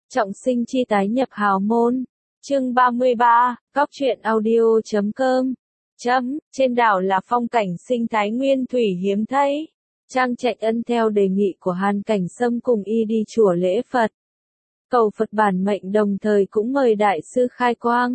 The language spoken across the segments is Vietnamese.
Trọng sinh chi tái nhập hào môn. Chương 33, Cóc truyện audio.com. Trên đảo là phong cảnh sinh thái nguyên thủy hiếm thấy. Trang Trạch Ân theo đề nghị của Hàn Cảnh Sâm cùng y đi chùa lễ Phật. Cầu Phật bản mệnh đồng thời cũng mời đại sư khai quang.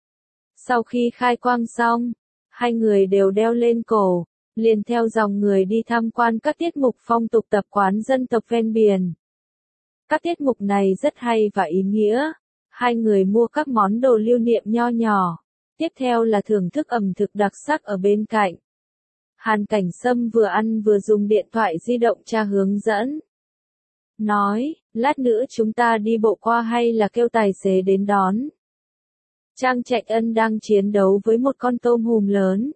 Sau khi khai quang xong, hai người đều đeo lên cổ, liền theo dòng người đi tham quan các tiết mục phong tục tập quán dân tộc ven biển. Các tiết mục này rất hay và ý nghĩa. Hai người mua các món đồ lưu niệm nho nhỏ. Tiếp theo là thưởng thức ẩm thực đặc sắc ở bên cạnh. Hàn Cảnh Sâm vừa ăn vừa dùng điện thoại di động tra hướng dẫn. Nói, lát nữa chúng ta đi bộ qua hay là kêu tài xế đến đón. Trang Trạch Ân đang chiến đấu với một con tôm hùm lớn.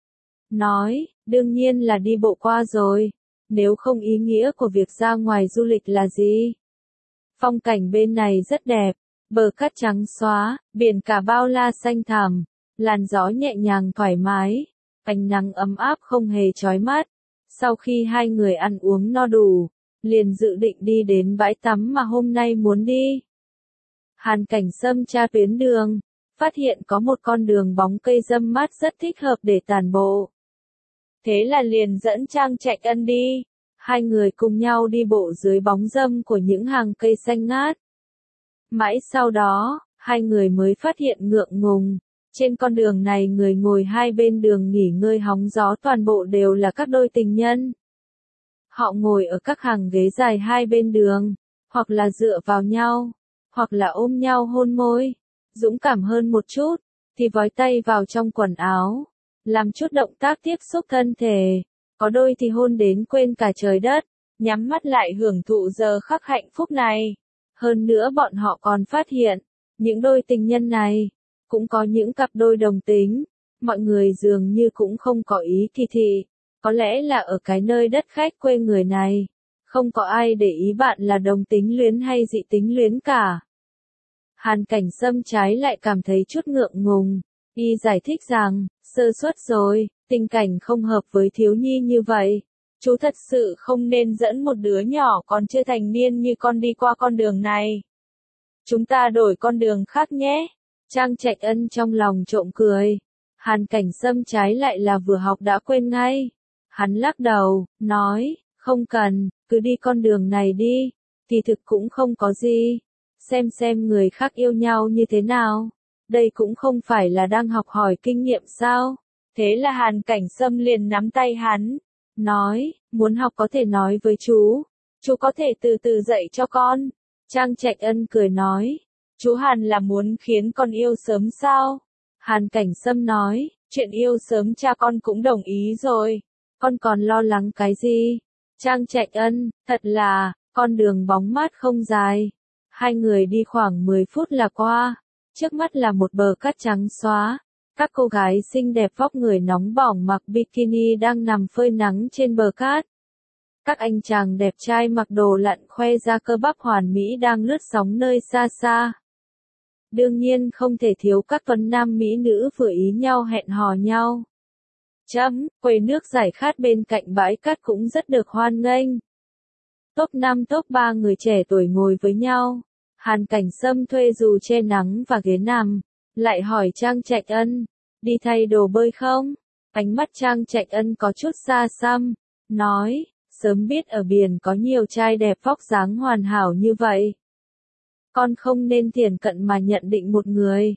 Nói, đương nhiên là đi bộ qua rồi. Nếu không ý nghĩa của việc ra ngoài du lịch là gì? Phong cảnh bên này rất đẹp, bờ cát trắng xóa, biển cả bao la xanh thẳm, làn gió nhẹ nhàng thoải mái, ánh nắng ấm áp không hề chói mắt. Sau khi hai người ăn uống no đủ, liền dự định đi đến bãi tắm mà hôm nay muốn đi. Hàn Cảnh Sâm tra tuyến đường, phát hiện có một con đường bóng cây râm mát rất thích hợp để tản bộ. Thế là liền dẫn Trang Trạch Ân đi. Hai người cùng nhau đi bộ dưới bóng râm của những hàng cây xanh ngát. Mãi sau đó, hai người mới phát hiện ngượng ngùng. Trên con đường này người ngồi hai bên đường nghỉ ngơi hóng gió toàn bộ đều là các đôi tình nhân. Họ ngồi ở các hàng ghế dài hai bên đường, hoặc là dựa vào nhau, hoặc là ôm nhau hôn môi. Dũng cảm hơn một chút, thì vói tay vào trong quần áo, làm chút động tác tiếp xúc thân thể. Có đôi thì hôn đến quên cả trời đất, nhắm mắt lại hưởng thụ giờ khắc hạnh phúc này. Hơn nữa bọn họ còn phát hiện, những đôi tình nhân này, cũng có những cặp đôi đồng tính. Mọi người dường như cũng không có ý thì, có lẽ là ở cái nơi đất khách quê người này, không có ai để ý bạn là đồng tính luyến hay dị tính luyến cả. Hàn Cảnh Sâm trái lại cảm thấy chút ngượng ngùng, y giải thích rằng, sơ suất rồi. Tình cảnh không hợp với thiếu nhi như vậy. Chú thật sự không nên dẫn một đứa nhỏ còn chưa thành niên như con đi qua con đường này. Chúng ta đổi con đường khác nhé. Trang Trạch Ân trong lòng trộm cười. Hàn Cảnh Sâm trái lại là vừa học đã quên ngay. Hắn lắc đầu, nói, không cần, cứ đi con đường này đi. Kỳ thực cũng không có gì. Xem người khác yêu nhau như thế nào. Đây cũng không phải là đang học hỏi kinh nghiệm sao. Thế là Hàn Cảnh Sâm liền nắm tay hắn, nói, muốn học có thể nói với chú có thể từ từ dạy cho con. Trang Trạch Ân cười nói, chú Hàn là muốn khiến con yêu sớm sao? Hàn Cảnh Sâm nói, chuyện yêu sớm cha con cũng đồng ý rồi, con còn lo lắng cái gì? Trang Trạch Ân, thật là, con đường bóng mát không dài. Hai người đi khoảng 10 phút là qua, trước mắt là một bờ cát trắng xóa. Các cô gái xinh đẹp vóc người nóng bỏng mặc bikini đang nằm phơi nắng trên bờ cát. Các anh chàng đẹp trai mặc đồ lặn khoe ra cơ bắp hoàn mỹ đang lướt sóng nơi xa xa. Đương nhiên không thể thiếu các tuấn nam mỹ nữ vừa ý nhau hẹn hò nhau. Quầy nước giải khát bên cạnh bãi cát cũng rất được hoan nghênh. Top 5 top 3 người trẻ tuổi ngồi với nhau. Hàn Cảnh Sâm thuê dù che nắng và ghế nằm. Lại hỏi Trang Trạch Ân, đi thay đồ bơi không? Ánh mắt Trang Trạch Ân có chút xa xăm, nói, sớm biết ở biển có nhiều trai đẹp vóc dáng hoàn hảo như vậy. Con không nên thiển cận mà nhận định một người.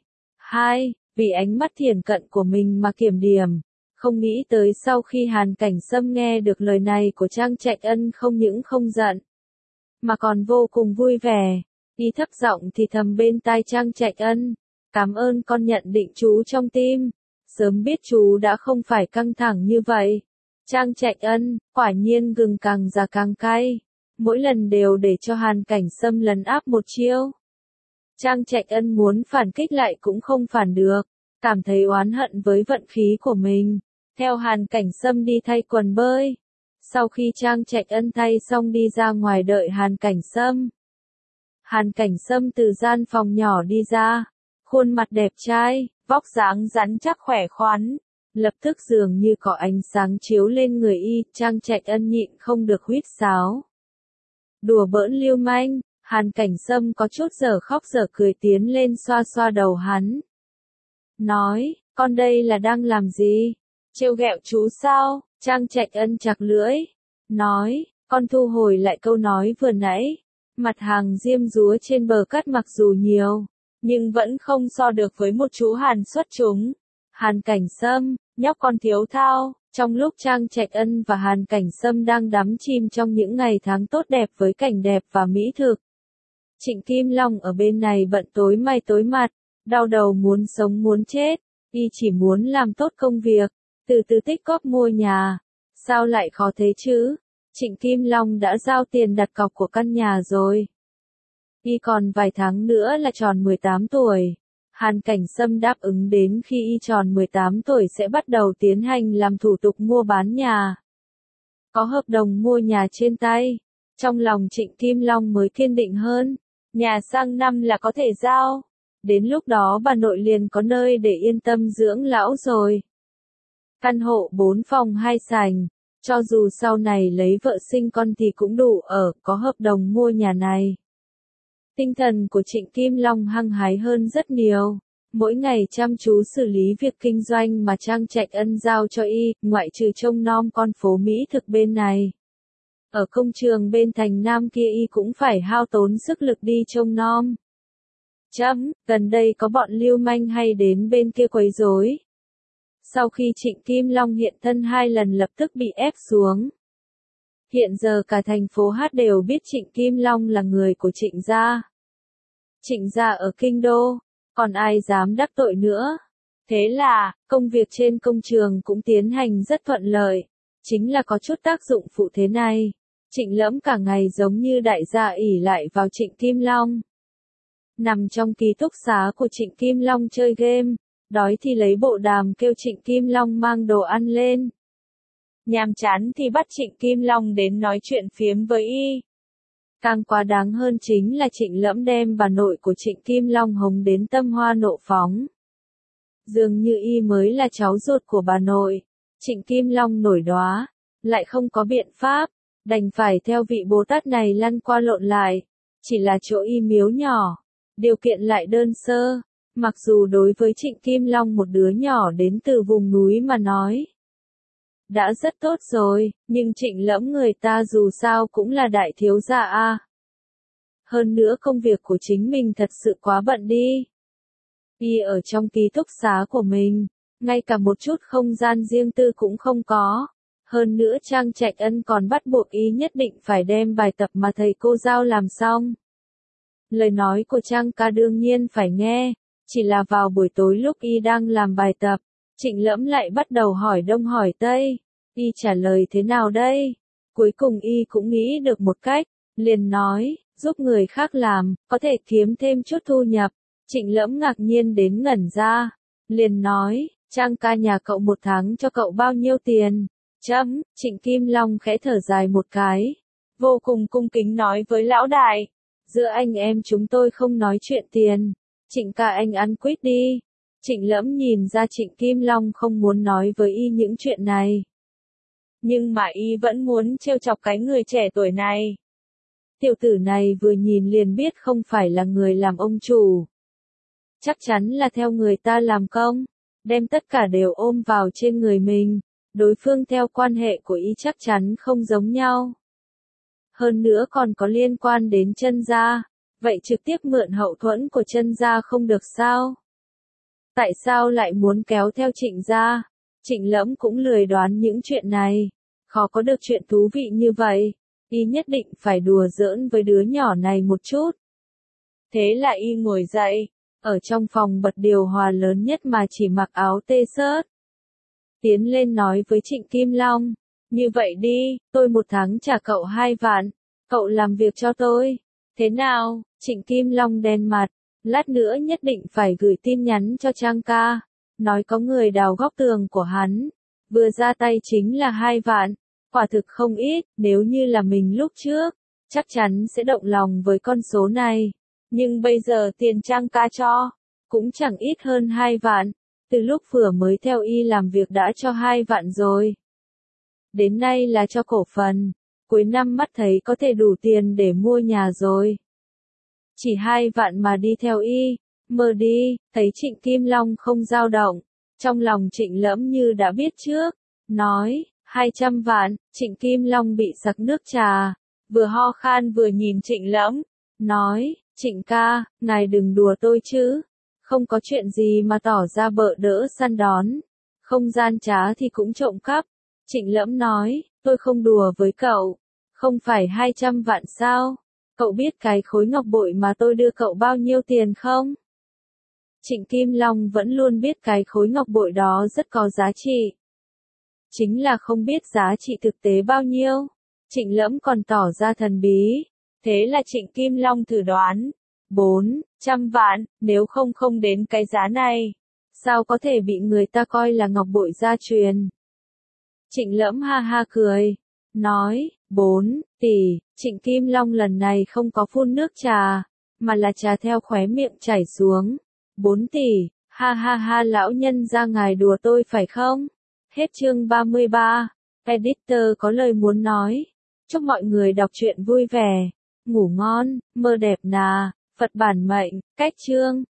Vì ánh mắt thiển cận của mình mà kiểm điểm. Không nghĩ tới sau khi Hàn Cảnh Sâm nghe được lời này của Trang Trạch Ân không những không giận, mà còn vô cùng vui vẻ. Y thấp giọng thì thầm bên tai Trang Trạch Ân. Cảm ơn con nhận định chú trong tim. Sớm biết chú đã không phải căng thẳng như vậy. Trang Trạch Ân, quả nhiên gừng càng già càng cay. Mỗi lần đều để cho Hàn Cảnh Sâm lấn áp một chiêu. Trang Trạch Ân muốn phản kích lại cũng không phản được. Cảm thấy oán hận với vận khí của mình. Theo Hàn Cảnh Sâm đi thay quần bơi. Sau khi Trang Trạch Ân thay xong đi ra ngoài đợi Hàn Cảnh Sâm. Hàn Cảnh Sâm từ gian phòng nhỏ đi ra. Khuôn mặt đẹp trai, vóc dáng rắn chắc khỏe khoắn, lập tức dường như có ánh sáng chiếu lên người y. Trang Trạch Ân nhịn không được huýt sáo. Đùa bỡn lưu manh, Hàn Cảnh Sâm có chút dở khóc dở cười tiến lên xoa xoa đầu hắn. Nói, con đây là đang làm gì? Trêu ghẹo chú sao? Trang Trạch Ân chặt lưỡi. Nói, con thu hồi lại câu nói vừa nãy. Mặt hàng diêm dúa trên bờ cát mặc dù nhiều, nhưng vẫn không so được với một chú Hàn xuất chúng. Hàn Cảnh Sâm, nhóc con thiếu thao. Trong lúc Trang Trạch Ân và Hàn Cảnh Sâm đang đắm chìm trong những ngày tháng tốt đẹp với cảnh đẹp và mỹ thực, Trịnh Kim Long ở bên này bận tối mày tối mặt, đau đầu muốn sống muốn chết, y chỉ muốn làm tốt công việc, từ từ tích góp mua nhà. Sao lại khó thế chứ? Trịnh Kim Long đã giao tiền đặt cọc của căn nhà rồi. Y còn vài tháng nữa là tròn 18 tuổi. Hàn Cảnh Sâm đáp ứng đến khi y tròn 18 tuổi sẽ bắt đầu tiến hành làm thủ tục mua bán nhà. Có hợp đồng mua nhà trên tay, trong lòng Trịnh Kim Long mới kiên định hơn. Nhà sang năm là có thể giao. Đến lúc đó bà nội liền có nơi để yên tâm dưỡng lão rồi. Căn hộ 4 phòng 2 sảnh, cho dù sau này lấy vợ sinh con thì cũng đủ ở, có hợp đồng mua nhà này. Tinh thần của Trịnh Kim Long hăng hái hơn rất nhiều. Mỗi ngày chăm chú xử lý việc kinh doanh mà Trang Trạch Ân giao cho y, ngoại trừ trông nom con phố Mỹ thực bên này. Ở công trường bên thành Nam kia y cũng phải hao tốn sức lực đi trông nom. Gần đây có bọn lưu manh hay đến bên kia quấy rối. Sau khi Trịnh Kim Long hiện thân 2 lần lập tức bị ép xuống. Hiện giờ cả thành phố Hát đều biết Trịnh Kim Long là người của Trịnh gia. Trịnh gia ở Kinh Đô, còn ai dám đắc tội nữa. Thế là, công việc trên công trường cũng tiến hành rất thuận lợi. Chính là có chút tác dụng phụ thế này. Trịnh Lẫm cả ngày giống như đại gia ỷ lại vào Trịnh Kim Long. Nằm trong ký túc xá của Trịnh Kim Long chơi game, đói thì lấy bộ đàm kêu Trịnh Kim Long mang đồ ăn lên. Nhàm chán thì bắt Trịnh Kim Long đến nói chuyện phiếm với y. Càng quá đáng hơn chính là Trịnh Lẫm đem bà nội của Trịnh Kim Long hống đến tâm hoa nộ phóng. Dường như y mới là cháu ruột của bà nội. Trịnh Kim Long nổi đoá, lại không có biện pháp, đành phải theo vị Bồ Tát này lăn qua lộn lại. Chỉ là chỗ y miếu nhỏ, điều kiện lại đơn sơ. Mặc dù đối với Trịnh Kim Long một đứa nhỏ đến từ vùng núi mà nói đã rất tốt rồi, nhưng Trịnh Lẫm người ta dù sao cũng là đại thiếu gia a. Hơn nữa công việc của chính mình thật sự quá bận đi. Y ở trong ký túc xá của mình, ngay cả một chút không gian riêng tư cũng không có. Hơn nữa Trang Trạch Ân còn bắt buộc y nhất định phải đem bài tập mà thầy cô giao làm xong. Lời nói của Trang ca đương nhiên phải nghe, chỉ là vào buổi tối lúc y đang làm bài tập, Trịnh Lẫm lại bắt đầu hỏi đông hỏi tây. Y trả lời thế nào đây? Cuối cùng y cũng nghĩ được một cách, liền nói, giúp người khác làm, có thể kiếm thêm chút thu nhập. Trịnh Lẫm ngạc nhiên đến ngẩn ra, liền nói, Trang ca nhà cậu một tháng cho cậu bao nhiêu tiền? Trịnh Kim Long khẽ thở dài một cái, vô cùng cung kính nói với lão đại, giữa anh em chúng tôi không nói chuyện tiền, Trịnh ca anh ăn quýt đi. Trịnh Lẫm nhìn ra Trịnh Kim Long không muốn nói với y những chuyện này. Nhưng mà y vẫn muốn trêu chọc cái người trẻ tuổi này. Tiểu tử này vừa nhìn liền biết không phải là người làm ông chủ. Chắc chắn là theo người ta làm công, đem tất cả đều ôm vào trên người mình. Đối phương theo quan hệ của y chắc chắn không giống nhau. Hơn nữa còn có liên quan đến chân gia, vậy trực tiếp mượn hậu thuẫn của chân gia không được sao? Tại sao lại muốn kéo theo Trịnh gia? Trịnh Lẫm cũng lười đoán những chuyện này, khó có được chuyện thú vị như vậy, y nhất định phải đùa giỡn với đứa nhỏ này một chút. Thế là y ngồi dậy, ở trong phòng bật điều hòa lớn nhất mà chỉ mặc áo t-shirt. Tiến lên nói với Trịnh Kim Long, như vậy đi, tôi một tháng trả cậu 2 vạn, cậu làm việc cho tôi. Thế nào? Trịnh Kim Long đen mặt, lát nữa nhất định phải gửi tin nhắn cho Trang ca, nói có người đào góc tường của hắn, vừa ra tay chính là 2 vạn, quả thực không ít, nếu như là mình lúc trước, chắc chắn sẽ động lòng với con số này, nhưng bây giờ tiền Trang ca cho, cũng chẳng ít hơn 2 vạn, từ lúc vừa mới theo y làm việc đã cho 2 vạn rồi. Đến nay là cho cổ phần, cuối năm mắt thấy có thể đủ tiền để mua nhà rồi. Chỉ 2 vạn mà đi theo y, mơ đi, thấy Trịnh Kim Long không dao động. Trong lòng Trịnh Lẫm như đã biết trước, nói, 200 vạn, Trịnh Kim Long bị sặc nước trà, vừa ho khan vừa nhìn Trịnh Lẫm, nói, Trịnh ca, ngài đừng đùa tôi chứ, không có chuyện gì mà tỏ ra bợ đỡ săn đón, không gian trá thì cũng trộm cắp. Trịnh Lẫm nói, tôi không đùa với cậu, không phải 200 vạn sao, cậu biết cái khối ngọc bội mà tôi đưa cậu bao nhiêu tiền không? Trịnh Kim Long vẫn luôn biết cái khối ngọc bội đó rất có giá trị. Chính là không biết giá trị thực tế bao nhiêu. Trịnh Lẫm còn tỏ ra thần bí. Thế là Trịnh Kim Long thử đoán. 400 vạn, nếu không đến cái giá này. Sao có thể bị người ta coi là ngọc bội gia truyền? Trịnh Lẫm ha ha cười. Nói, 4 tỷ, Trịnh Kim Long lần này không có phun nước trà, mà là trà theo khóe miệng chảy xuống. 4 tỷ, ha ha ha lão nhân ra ngài đùa tôi phải không? Hết chương 33. Editor có lời muốn nói. Chúc mọi người đọc truyện vui vẻ, ngủ ngon, mơ đẹp nà, Phật bản mệnh, cách chương.